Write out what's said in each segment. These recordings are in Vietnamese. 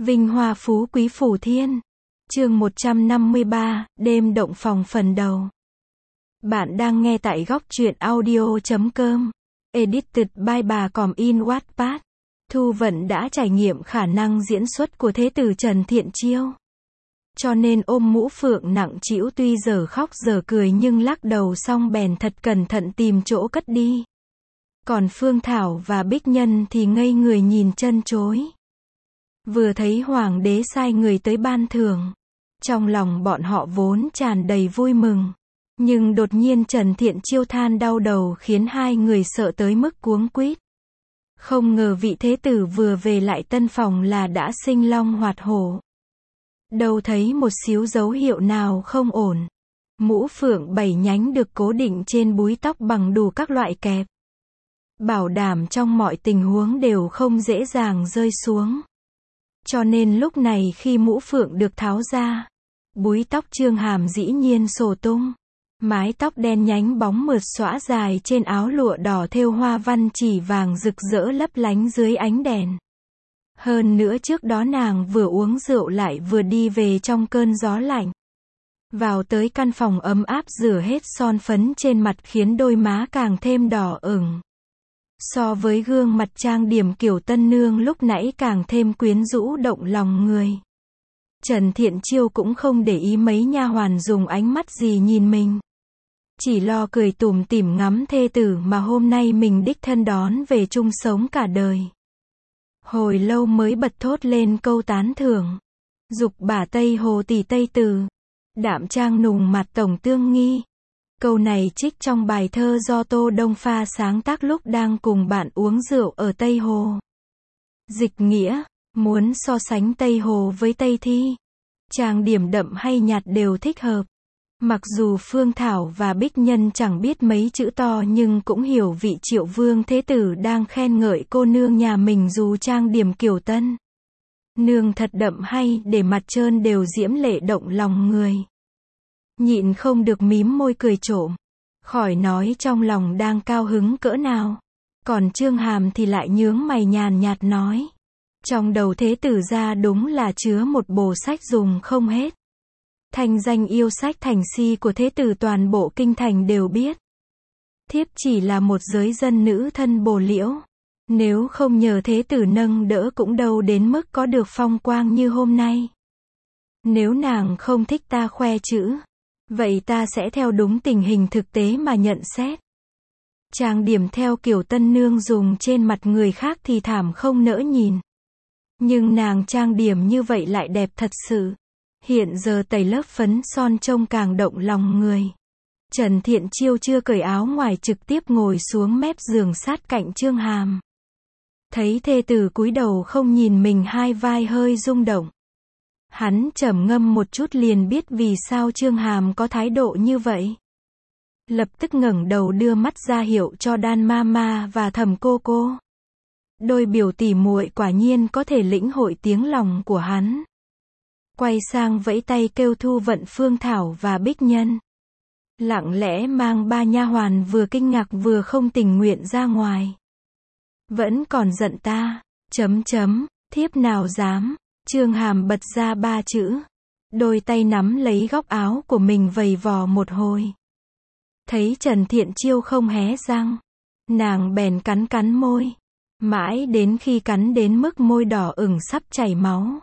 Vinh hoa phú quý phủ thiên. Chương 153, đêm động phòng phần đầu. Bạn đang nghe tại góc truyện audio.com. Edited by bà Còm in Wattpad. Thu Vận đã trải nghiệm khả năng diễn xuất của thế tử Trần Thiện Chiêu. Cho nên ôm mũ phượng nặng trĩu, tuy giờ khóc giờ cười nhưng lắc đầu xong bèn thật cẩn thận tìm chỗ cất đi. Còn Phương Thảo và Bích Nhân thì ngây người nhìn chân chối. Vừa thấy hoàng đế sai người tới ban thưởng, trong lòng bọn họ vốn tràn đầy vui mừng. Nhưng đột nhiên Trần Thiện Chiêu than đau đầu khiến hai người sợ tới mức cuống quýt. Không ngờ vị thế tử vừa về lại tân phòng là đã sinh long hoạt hổ. Đâu thấy một xíu dấu hiệu nào không ổn. Mũ phượng 7 nhánh được cố định trên búi tóc bằng đủ các loại kẹp, bảo đảm trong mọi tình huống đều không dễ dàng rơi xuống. Cho nên lúc này khi mũ phượng được tháo ra, búi tóc Chương Hàm dĩ nhiên xổ tung. Mái tóc đen nhánh bóng mượt xõa dài trên áo lụa đỏ thêu hoa văn chỉ vàng rực rỡ lấp lánh dưới ánh đèn. Hơn nữa trước đó nàng vừa uống rượu lại vừa đi về trong cơn gió lạnh. Vào tới căn phòng ấm áp rửa hết son phấn trên mặt khiến đôi má càng thêm đỏ ửng. So với gương mặt trang điểm kiểu tân nương lúc nãy càng thêm quyến rũ động lòng người. Trần Thiện Chiêu cũng không để ý mấy nha hoàn dùng ánh mắt gì nhìn mình. Chỉ lo cười tủm tỉm ngắm thê tử mà hôm nay mình đích thân đón về chung sống cả đời. Hồi lâu mới bật thốt lên câu tán thưởng. Dục bả Tây Hồ tỷ Tây Từ, đạm trang nùng mặt tổng tương nghi. Câu này trích trong bài thơ do Tô Đông Pha sáng tác lúc đang cùng bạn uống rượu ở Tây Hồ. Dịch nghĩa, muốn so sánh Tây Hồ với Tây Thi, trang điểm đậm hay nhạt đều thích hợp. Mặc dù Phương Thảo và Bích Nhân chẳng biết mấy chữ to nhưng cũng hiểu vị Triệu Vương Thế Tử đang khen ngợi cô nương nhà mình dù trang điểm kiểu tân. Nương thật đậm hay để mặt trơn đều diễm lệ động lòng người. Nhịn không được mím môi cười trộm. Khỏi nói trong lòng đang cao hứng cỡ nào. Còn Chương Hàm thì lại nhướng mày nhàn nhạt nói. Trong đầu thế tử ra đúng là chứa một bộ sách dùng không hết. Thanh danh yêu sách thành si của thế tử toàn bộ kinh thành đều biết. Thiếp chỉ là một giới dân nữ thân bồ liễu. Nếu không nhờ thế tử nâng đỡ cũng đâu đến mức có được phong quang như hôm nay. Nếu nàng không thích ta khoe chữ, vậy ta sẽ theo đúng tình hình thực tế mà nhận xét. Trang điểm theo kiểu tân nương dùng trên mặt người khác thì thảm không nỡ nhìn. Nhưng nàng trang điểm như vậy lại đẹp thật sự. Hiện giờ tẩy lớp phấn son trông càng động lòng người. Trần Thiện Chiêu chưa cởi áo ngoài trực tiếp ngồi xuống mép giường sát cạnh Chương Hàm. Thấy thê tử cúi đầu không nhìn mình, hai vai hơi rung động. Hắn trầm ngâm một chút liền biết vì sao Chương Hàm có thái độ như vậy. Lập tức ngẩng đầu đưa mắt ra hiệu cho Đan Mama và Thẩm cô cô. Đôi biểu tỷ muội quả nhiên có thể lĩnh hội tiếng lòng của hắn. Quay sang vẫy tay kêu Thu Vận, Phương Thảo và Bích Nhân. Lặng lẽ mang ba nha hoàn vừa kinh ngạc vừa không tình nguyện ra ngoài. Vẫn còn giận ta, thiếp nào dám. Chương Hàm bật ra ba chữ. Đôi tay nắm lấy góc áo của mình vầy vò một hồi. Thấy Trần Thiện Chiêu không hé răng, nàng bèn cắn môi. Mãi đến khi cắn đến mức môi đỏ ửng sắp chảy máu,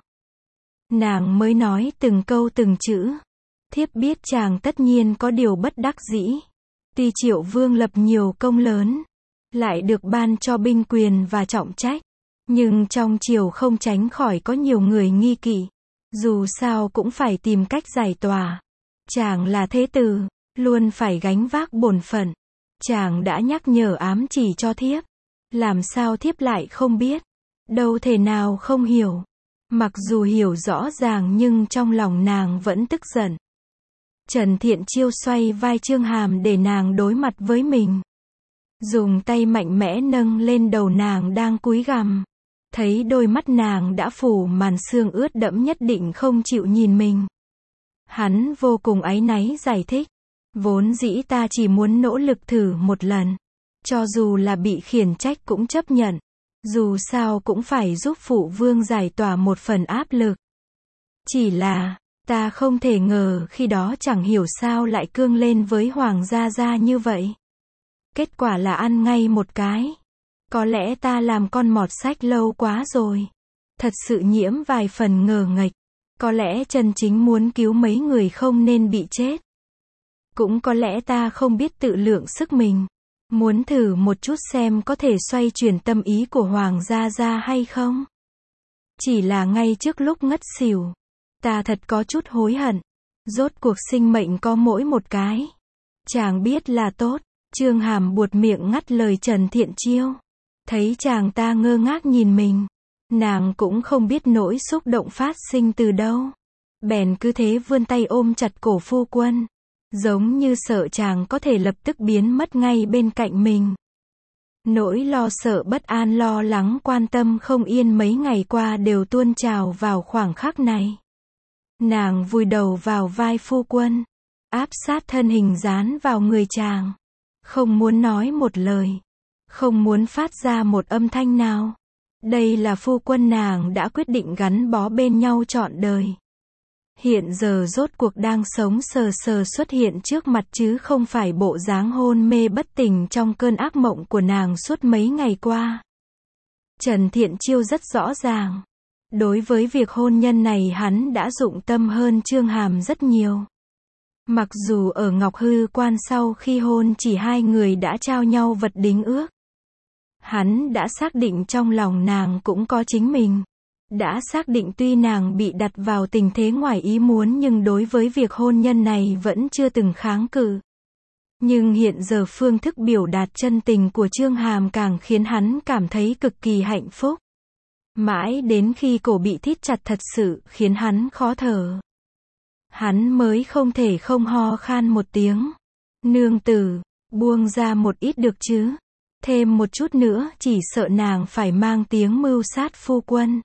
nàng mới nói từng câu từng chữ. Thiếp biết chàng tất nhiên có điều bất đắc dĩ. Tuy Triệu Vương lập nhiều công lớn, lại được ban cho binh quyền và trọng trách, nhưng trong triều không tránh khỏi có nhiều người nghi kỵ. Dù sao cũng phải tìm cách giải tỏa. Chàng là thế tử, luôn phải gánh vác bổn phận. Chàng đã nhắc nhở ám chỉ cho thiếp, làm sao thiếp lại không biết? Đâu thể nào không hiểu. Mặc dù hiểu rõ ràng nhưng trong lòng nàng vẫn tức giận. Trần Thiện Chiêu xoay vai Chương Hàm để nàng đối mặt với mình. Dùng tay mạnh mẽ nâng lên đầu nàng đang cúi gằm. Thấy đôi mắt nàng đã phủ màn sương ướt đẫm nhất định không chịu nhìn mình. Hắn vô cùng áy náy giải thích. Vốn dĩ ta chỉ muốn nỗ lực thử một lần. Cho dù là bị khiển trách cũng chấp nhận. Dù sao cũng phải giúp phụ vương giải tỏa một phần áp lực. Chỉ là, ta không thể ngờ khi đó chẳng hiểu sao lại cương lên với Hoàng Gia Gia như vậy. Kết quả là ăn ngay một cái. Có lẽ ta làm con mọt sách lâu quá rồi. Thật sự nhiễm vài phần ngờ nghệch. Có lẽ chân chính muốn cứu mấy người không nên bị chết. Cũng có lẽ ta không biết tự lượng sức mình. Muốn thử một chút xem có thể xoay chuyển tâm ý của Hoàng Gia Gia hay không. Chỉ là ngay trước lúc ngất xỉu, ta thật có chút hối hận. Rốt cuộc sinh mệnh có mỗi một cái. Chàng biết là tốt. Chương Hàm buột miệng ngắt lời Trần Thiện Chiêu. Thấy chàng ta ngơ ngác nhìn mình. Nàng cũng không biết nỗi xúc động phát sinh từ đâu. Bèn cứ thế vươn tay ôm chặt cổ phu quân. Giống như sợ chàng có thể lập tức biến mất ngay bên cạnh mình. Nỗi lo sợ bất an lo lắng quan tâm không yên mấy ngày qua đều tuôn trào vào khoảng khắc này. Nàng vùi đầu vào vai phu quân. Áp sát thân hình dán vào người chàng. Không muốn nói một lời. Không muốn phát ra một âm thanh nào. Đây là phu quân nàng đã quyết định gắn bó bên nhau trọn đời. Hiện giờ rốt cuộc đang sống sờ sờ xuất hiện trước mặt chứ không phải bộ dáng hôn mê bất tỉnh trong cơn ác mộng của nàng suốt mấy ngày qua. Trần Thiện Chiêu rất rõ ràng. Đối với việc hôn nhân này hắn đã dụng tâm hơn Chương Hàm rất nhiều. Mặc dù ở Ngọc Hư Quan sau khi hôn chỉ hai người đã trao nhau vật đính ước. Hắn đã xác định trong lòng nàng cũng có chính mình. Đã xác định tuy nàng bị đặt vào tình thế ngoài ý muốn nhưng đối với việc hôn nhân này vẫn chưa từng kháng cự. Nhưng hiện giờ phương thức biểu đạt chân tình của Chương Hàm càng khiến hắn cảm thấy cực kỳ hạnh phúc. Mãi đến khi cổ bị thít chặt thật sự khiến hắn khó thở. Hắn mới không thể không ho khan một tiếng. Nương tử, buông ra một ít được chứ. Thêm một chút nữa chỉ sợ nàng phải mang tiếng mưu sát phu quân.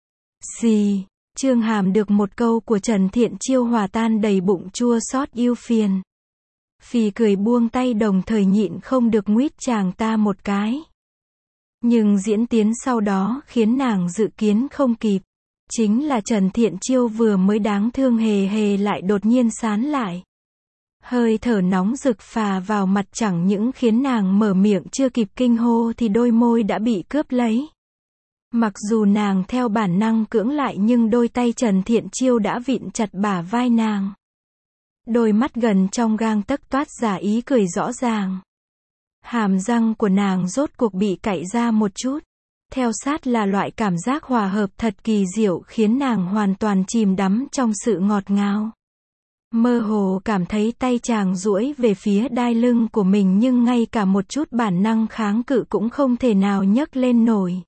Xì, Chương Hàm được một câu của Trần Thiện Chiêu hòa tan đầy bụng chua xót ưu phiền. Phì cười buông tay đồng thời nhịn không được nguýt chàng ta một cái. Nhưng diễn tiến sau đó khiến nàng dự kiến không kịp. Chính là Trần Thiện Chiêu vừa mới đáng thương hề hề lại đột nhiên sán lại. Hơi thở nóng rực phà vào mặt chẳng những khiến nàng mở miệng chưa kịp kinh hô thì đôi môi đã bị cướp lấy. Mặc dù nàng theo bản năng cưỡng lại nhưng đôi tay Trần Thiện Chiêu đã vịn chặt bả vai nàng. Đôi mắt gần trong gang tấc toát ra ý cười rõ ràng. Hàm răng của nàng rốt cuộc bị cạy ra một chút. Theo sát là loại cảm giác hòa hợp thật kỳ diệu khiến nàng hoàn toàn chìm đắm trong sự ngọt ngào. Mơ hồ cảm thấy tay chàng duỗi về phía đai lưng của mình nhưng ngay cả một chút bản năng kháng cự cũng không thể nào nhấc lên nổi.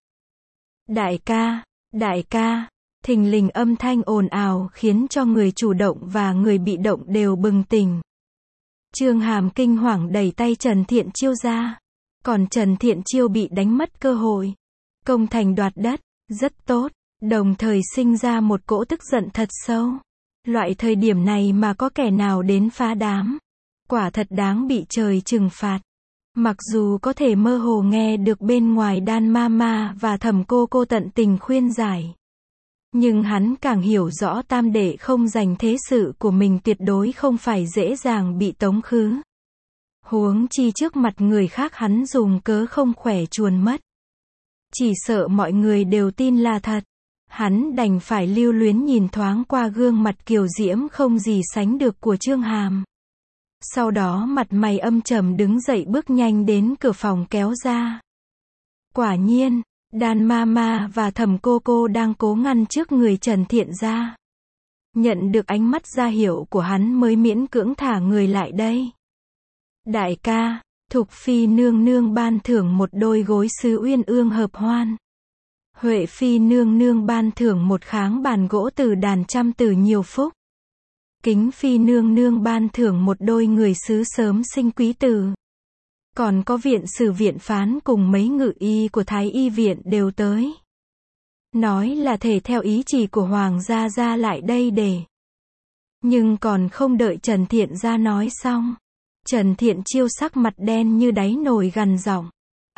Đại ca, thình lình âm thanh ồn ào khiến cho người chủ động và người bị động đều bừng tỉnh. Chương Hàm kinh hoàng đẩy tay Trần Thiện Chiêu ra. Còn Trần Thiện Chiêu bị đánh mất cơ hội. Công thành đoạt đất, rất tốt, đồng thời sinh ra một cỗ tức giận thật sâu. Loại thời điểm này mà có kẻ nào đến phá đám. Quả thật đáng bị trời trừng phạt. Mặc dù có thể mơ hồ nghe được bên ngoài Đan Mama và Thẩm cô tận tình khuyên giải. Nhưng hắn càng hiểu rõ tam đệ không dành thế sự của mình tuyệt đối không phải dễ dàng bị tống khứ. Huống chi trước mặt người khác hắn dùng cớ không khỏe chuồn mất. Chỉ sợ mọi người đều tin là thật. Hắn đành phải lưu luyến nhìn thoáng qua gương mặt kiều diễm không gì sánh được của Chương Hàm. Sau đó mặt mày âm trầm đứng dậy bước nhanh đến cửa phòng kéo ra. Quả nhiên, Đan Mama và Thẩm cô đang cố ngăn trước người Trần Thiện ra. Nhận được ánh mắt ra hiệu của hắn mới miễn cưỡng thả người lại đây. Đại ca, Thục Phi nương nương ban thưởng một đôi gối sứ uyên ương hợp hoan. Huệ Phi nương nương ban thưởng một kháng bàn gỗ từ đàn trăm từ nhiều phúc. Kính Phi nương nương ban thưởng một đôi người sứ sớm sinh quý tử. Còn có viện sử viện phán cùng mấy ngự y của Thái y viện đều tới. Nói là thể theo ý chỉ của Hoàng gia ra lại đây để. Nhưng còn không đợi Trần Thiện ra nói xong. Trần Thiện Chiêu sắc mặt đen như đáy nồi gằn giọng.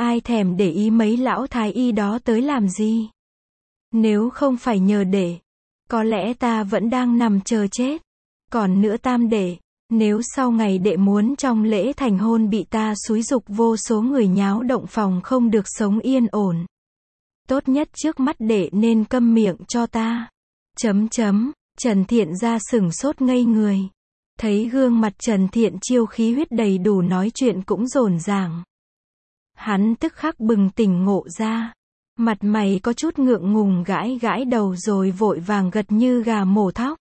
Ai thèm để ý mấy lão thái y đó tới làm gì? Nếu không phải nhờ đệ, có lẽ ta vẫn đang nằm chờ chết. Còn nữa tam đệ, nếu sau ngày đệ muốn trong lễ thành hôn bị ta xúi giục vô số người nháo động phòng không được sống yên ổn. Tốt nhất trước mắt đệ nên câm miệng cho ta. Trần Thiện Gia sửng sốt ngây người. Thấy gương mặt Trần Thiện Chiêu khí huyết đầy đủ nói chuyện cũng rồn ràng. Hắn tức khắc bừng tỉnh ngộ ra. Mặt mày có chút ngượng ngùng gãi gãi đầu rồi vội vàng gật như gà mổ thóc.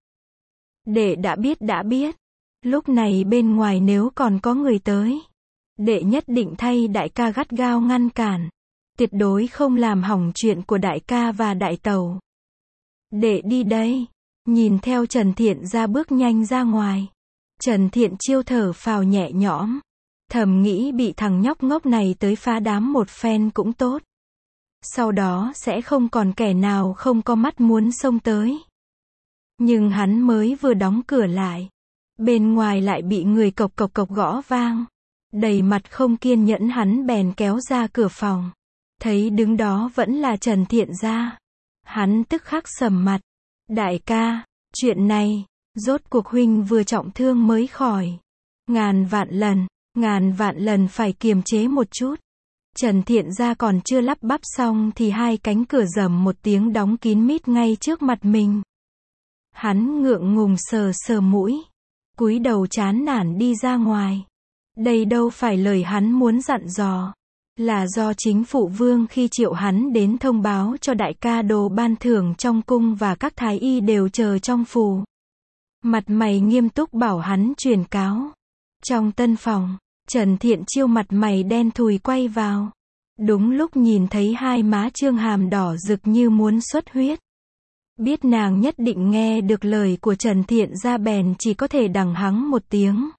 Đệ đã biết. Lúc này bên ngoài nếu còn có người tới, đệ nhất định thay đại ca gắt gao ngăn cản. Tuyệt đối không làm hỏng chuyện của đại ca và đại tẩu. Đệ đi đây. Nhìn theo Trần Thiện Gia bước nhanh ra ngoài. Trần Thiện Chiêu thở phào nhẹ nhõm. Thầm nghĩ bị thằng nhóc ngốc này tới phá đám một phen cũng tốt. Sau đó sẽ không còn kẻ nào không có mắt muốn xông tới. Nhưng hắn mới vừa đóng cửa lại, bên ngoài lại bị người cộc cộc cộc gõ vang. Đầy mặt không kiên nhẫn hắn bèn kéo ra cửa phòng. Thấy đứng đó vẫn là Trần Thiện Gia. Hắn tức khắc sầm mặt. Đại ca, chuyện này, rốt cuộc huynh vừa trọng thương mới khỏi. Ngàn vạn lần phải kiềm chế một chút. Trần Thiện Gia còn chưa lắp bắp xong thì hai cánh cửa rầm một tiếng đóng kín mít ngay trước mặt mình. Hắn ngượng ngùng sờ mũi, cúi đầu chán nản đi ra ngoài. Đây đâu phải lời hắn muốn dặn dò, là do chính phụ vương khi triệu hắn đến thông báo cho đại ca đồ ban thưởng trong cung và các thái y đều chờ trong phủ. Mặt mày nghiêm túc bảo hắn truyền cáo. Trong tân phòng, Trần Thiện Chiêu mặt mày đen thùi quay vào. Đúng lúc nhìn thấy hai má Trương Hàm đỏ rực như muốn xuất huyết. Biết nàng nhất định nghe được lời của Trần Thiện Gia bèn chỉ có thể đằng hắng một tiếng.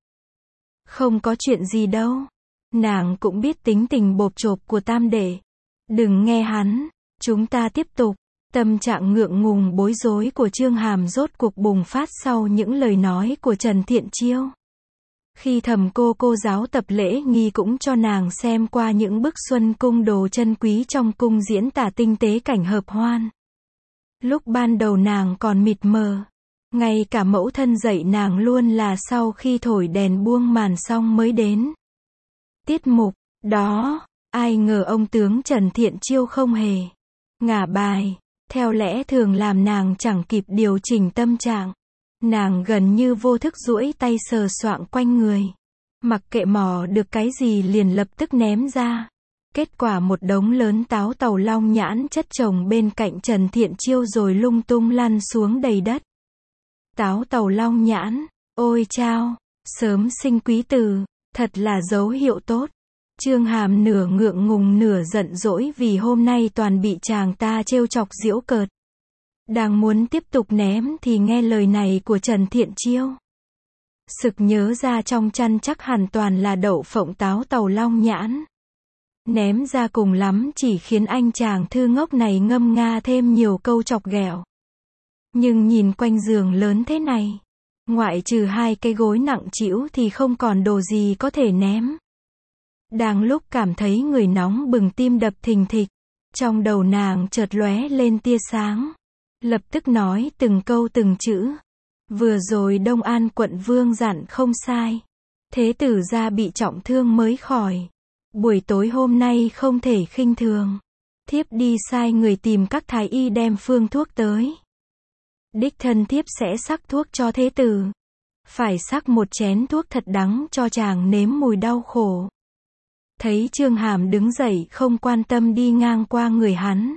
Không có chuyện gì đâu. Nàng cũng biết tính tình bộp chộp của tam đệ. Đừng nghe hắn, chúng ta tiếp tục. Tâm trạng ngượng ngùng bối rối của Trương Hàm rốt cuộc bùng phát sau những lời nói của Trần Thiện Chiêu. Khi thầm cô giáo tập lễ nghi cũng cho nàng xem qua những bức xuân cung đồ chân quý trong cung diễn tả tinh tế cảnh hợp hoan. Lúc ban đầu nàng còn mịt mờ. Ngay cả mẫu thân dạy nàng luôn là sau khi thổi đèn buông màn xong mới đến tiết mục đó. Ai ngờ ông tướng Trần Thiện Chiêu không hề ngả bài. Theo lẽ thường làm nàng chẳng kịp điều chỉnh tâm trạng. Nàng gần như vô thức duỗi tay sờ soạng quanh người. Mặc kệ mò được cái gì liền lập tức ném ra. Kết quả một đống lớn táo tàu long nhãn chất chồng bên cạnh Trần Thiện Chiêu rồi lung tung lăn xuống đầy đất. Táo tàu long nhãn, ôi chao, sớm sinh quý tử, thật là dấu hiệu tốt. Trương Hàm nửa ngượng ngùng nửa giận dỗi vì hôm nay toàn bị chàng ta trêu chọc giễu cợt. Đang muốn tiếp tục ném thì nghe lời này của Trần Thiện Chiêu. Sực nhớ ra trong chăn chắc hẳn toàn là đậu phộng táo tàu long nhãn. Ném ra cùng lắm chỉ khiến anh chàng thư ngốc này ngâm nga thêm nhiều câu chọc ghẹo. Nhưng nhìn quanh giường lớn thế này, ngoại trừ hai cái gối nặng trĩu thì không còn đồ gì có thể ném. Đang lúc cảm thấy người nóng bừng tim đập thình thịch, trong đầu nàng chợt lóe lên tia sáng. Lập tức nói từng câu từng chữ. Vừa rồi Đông An quận vương dặn không sai. Thế tử gia bị trọng thương mới khỏi. Buổi tối hôm nay không thể khinh thường. Thiếp đi sai người tìm các thái y đem phương thuốc tới. Đích thân thiếp sẽ sắc thuốc cho thế tử. Phải sắc một chén thuốc thật đắng cho chàng nếm mùi đau khổ. Thấy Trương Hàm đứng dậy không quan tâm đi ngang qua người hắn.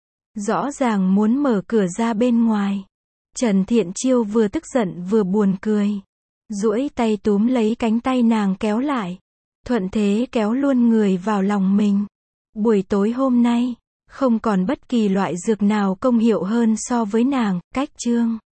Rõ ràng muốn mở cửa ra bên ngoài. Trần Thiện Chiêu vừa tức giận vừa buồn cười. Duỗi tay túm lấy cánh tay nàng kéo lại. Thuận thế kéo luôn người vào lòng mình. Buổi tối hôm nay, không còn bất kỳ loại dược nào công hiệu hơn so với nàng, cách Trương